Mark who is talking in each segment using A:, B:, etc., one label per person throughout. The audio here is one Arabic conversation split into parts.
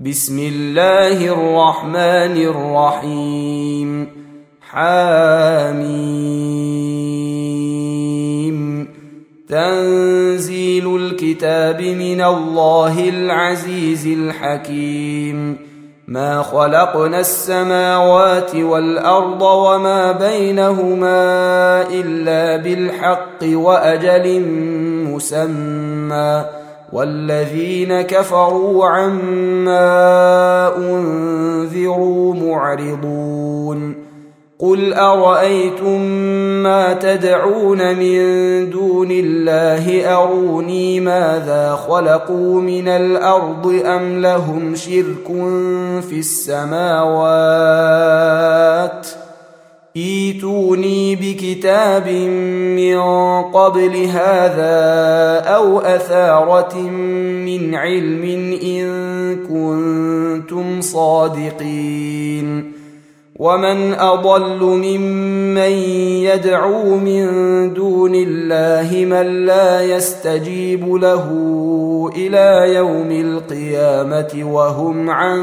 A: بسم الله الرحمن الرحيم. حاميم. تنزيل الكتاب من الله العزيز الحكيم. ما خلقنا السماوات والأرض وما بينهما إلا بالحق وأجل مسمى، والذين كفروا عما أنذروا معرضون. قل أرأيتم ما تدعون من دون الله أروني ماذا خلقوا من الأرض أم لهم شرك في السماوات؟ ائتوني بكتاب من قبل هذا أو أثارة من علم إن كنتم صادقين. ومن أضل ممن يدعو من دون الله من لا يستجيب له إلى يوم القيامة وهم عن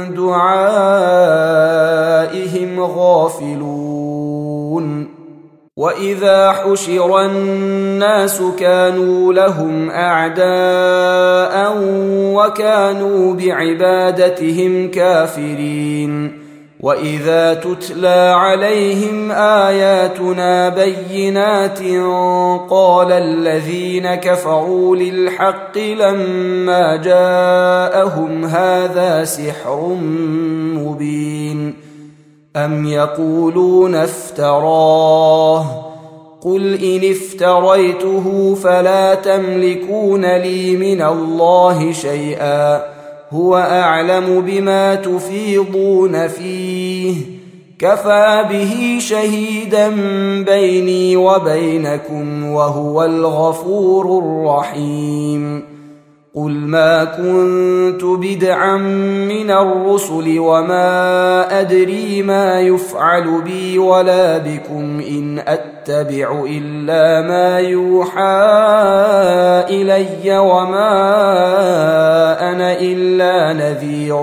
A: دعائهم غافلون. وإذا حشر الناس كانوا لهم أعداء وكانوا بعبادتهم كافرين. وإذا تتلى عليهم آياتنا بينات قال الذين كفروا للحق لما جاءهم هذا سحر مبين. أم يقولون افتراه؟ قل إن افتريته فلا تملكون لي من الله شيئا، هو أعلم بما تفيضون فيه، كفى به شهيدا بيني وبينكم وهو الغفور الرحيم. قل ما كنت بدعا من الرسل وما أدري ما يفعل بي ولا بكم إن أتبع إلا ما يوحى إلي وما أنا إلا نذير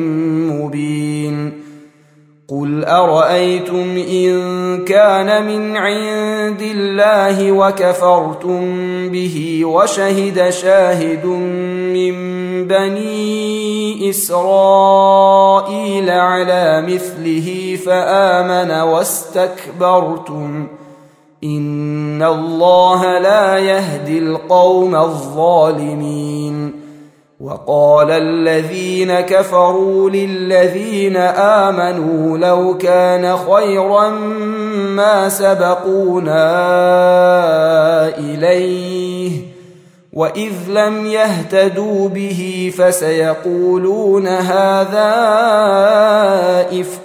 A: مبين. قل أرأيتم إن كان من عند الله وكفرتم به وشهد شاهد من بني إسرائيل على مثله فآمن واستكبرتم، إن الله لا يهدي القوم الظالمين. وقال الذين كفروا للذين آمنوا لو كان خيرا ما سبقونا إليه، وإذ لم يهتدوا به فسيقولون هذا إفك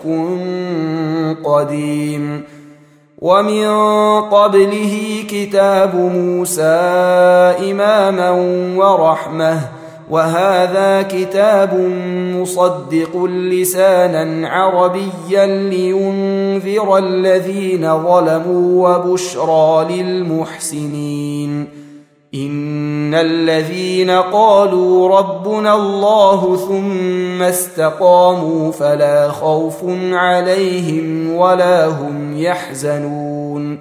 A: قديم. ومن قبله كتاب موسى إماما ورحمة، وهذا كتاب مصدق لسانا عربيا لينذر الذين ظلموا وبشرى للمحسنين. إن الذين قالوا ربنا الله ثم استقاموا فلا خوف عليهم ولا هم يحزنون.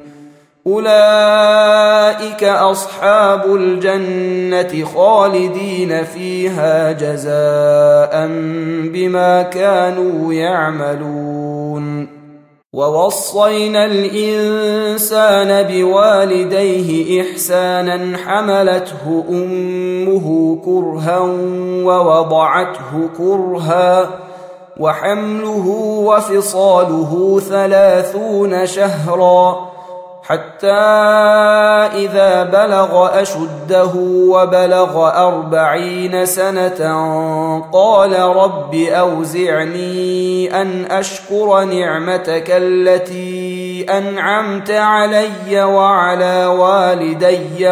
A: أولئك أصحاب الجنة خالدين فيها جزاء بما كانوا يعملون. ووصينا الإنسان بوالديه إحسانا حملته أمه كرها ووضعته كرها وحمله وفصاله 30 شهرا حتى إذا بلغ أشده وبلغ 40 سنة قال رب أوزعني أن أشكر نعمتك التي أنعمت علي وعلى والدي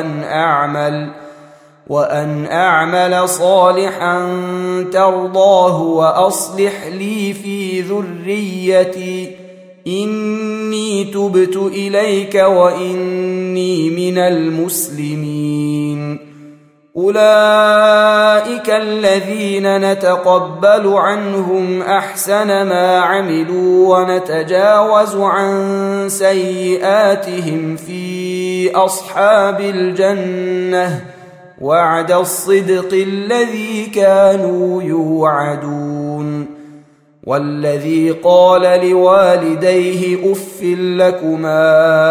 A: وأن أعمل صالحا ترضاه وأصلح لي في ذريتي إني تبت إليك وإني من المسلمين. أولئك الذين نتقبل عنهم أحسن ما عملوا ونتجاوز عن سيئاتهم في أصحاب الجنة وعد الصدق الذي كانوا يوعدون. والذي قال لوالديه أف لكما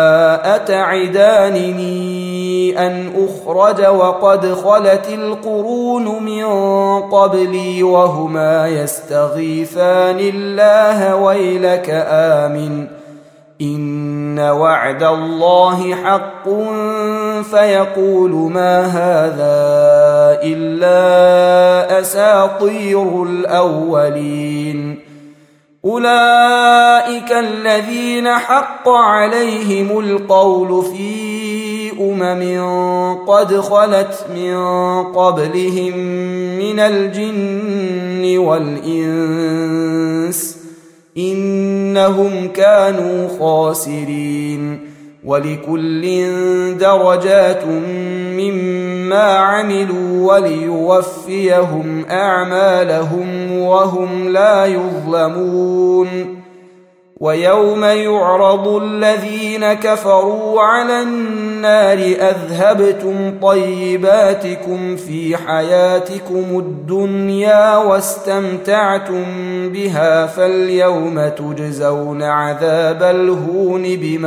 A: أتعدانني أن أخرج وقد خلت القرون من قبلي وهما يستغيثان الله ويلك آمن إن وعد الله حق فيقول ما هذا إلا أساطير الأولين. أولئك الذين حق عليهم القول في قد خلت من قبلهم من الجن والإنس إنهم كانوا خاسرين. ولكل درجات مما عملوا وليوفيهم أعمالهم وهم لا يظلمون. ويوم يعرض الذين كفروا على النار أذهبتم طيباتكم في حياتكم الدنيا واستمتعتم بها فاليوم تجزون عذاب الهون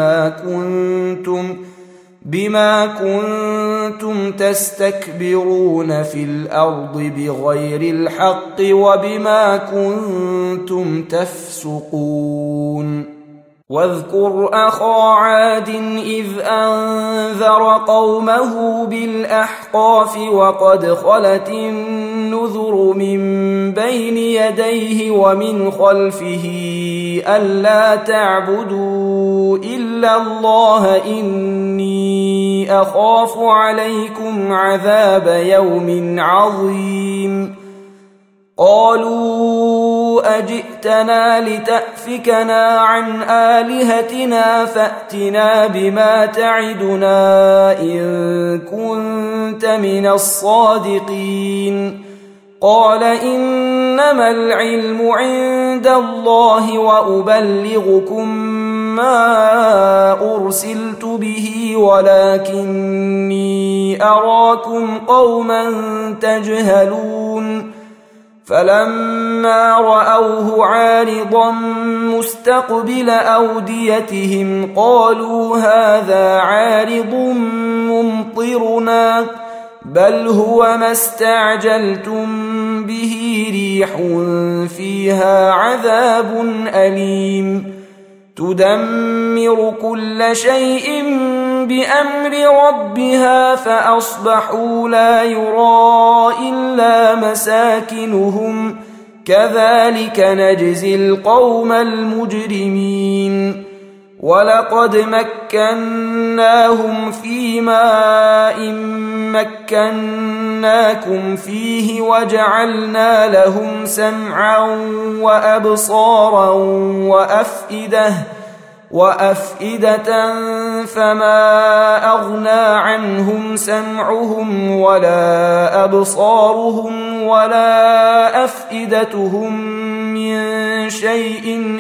A: بما كنتم تستكبرون في الأرض بغير الحق وبما كنتم تفسقون. واذكر أخا عاد إذ أنذر قومه بالأحقاف وقد خلت النذر من بين يديه ومن خلفه ألا تعبدوا إلا الله إني أخاف عليكم عذاب يوم عظيم. قالوا أجئتنا لتأفكنا عن آلهتنا فأتنا بما تعدنا إن كنت من الصادقين. قال إنما العلم عند الله وأبلغكم ما أرسلت به ولكني أراكم قوما تجهلون. فلما رأوه عارضا مستقبل أوديتهم قالوا هذا عارض ممطرنا بل هو ما استعجلتم به ريح فيها عذاب أليم تدمر كل شيء بأمر ربها فأصبحوا لا يرى إلا مساكنهم كذلك نجزي القوم المجرمين. ولقد مكناهم في ماء مكناكم فيه وجعلنا لهم سمعا وأبصارا وأفئدة فما أغنى عنهم سمعهم ولا أبصارهم ولا أفئدتهم من شيء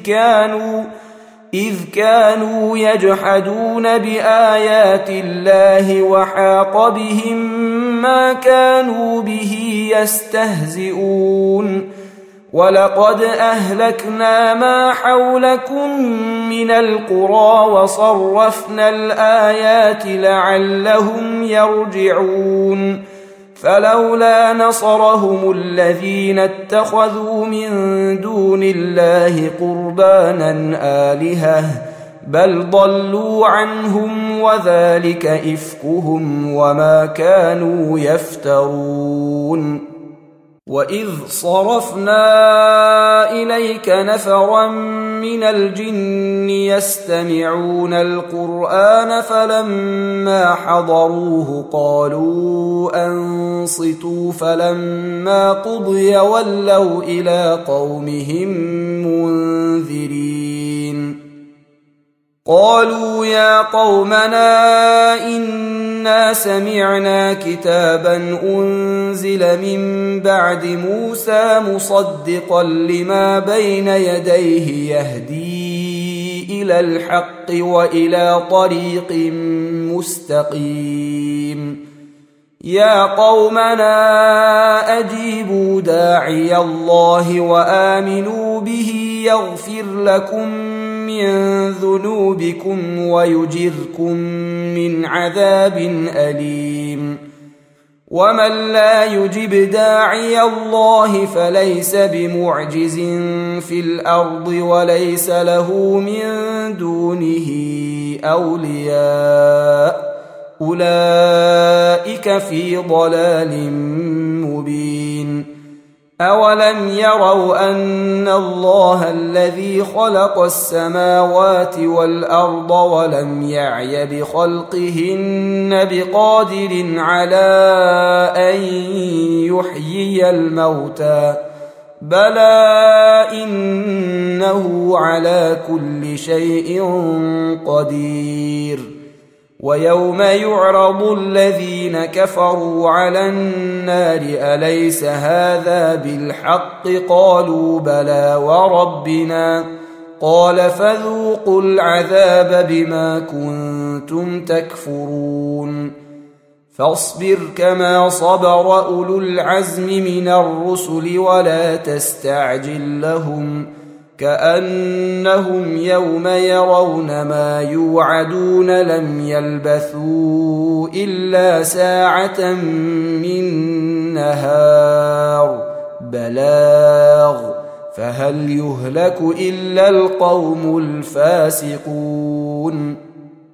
A: إذ كانوا يجحدون بآيات الله وحاق بهم ما كانوا به يستهزئون. ولقد أهلكنا ما حولكم من القرى وصرفنا الآيات لعلهم يرجعون. فلولا نصرهم الذين اتخذوا من دون الله قربانا آلهة بل ضلوا عنهم وذلك إفكهم وما كانوا يفترون. وإذ صرفنا إليك نفرا من الجن يستمعون القرآن فلما حضروه قالوا أنصتوا فلما قضي ولوا إلى قومهم منذرين. قالوا يا قومنا إنا سمعنا كتابا أنزل من بعد موسى مصدقا لما بين يديه يهدي إلى الحق وإلى طريق مستقيم يا قومنا أجيبوا داعي الله وآمنوا به يغفر لكم من ذنوبكم ويجركم من عذاب أليم ومن لا يجب داعي الله فليس بمعجز في الأرض وليس له من دونه أولياء أولئك في ضلال مبين أولم يروا أن الله الذي خلق السماوات والأرض ولم يعي بخلقهن بقادر على أن يحيي الموتى بلى إنه على كل شيء قدير ويوم يعرض الذين كفروا على النار أليس هذا بالحق قالوا بلى وربنا قال فذوقوا العذاب بما كنتم تكفرون فاصبر كما صبر أولو العزم من الرسل ولا تستعجل لهم كأنهم يوم يرون ما يوعدون لم يلبثوا إلا ساعة من نهار بلاغ فهل يهلك إلا القوم الفاسقون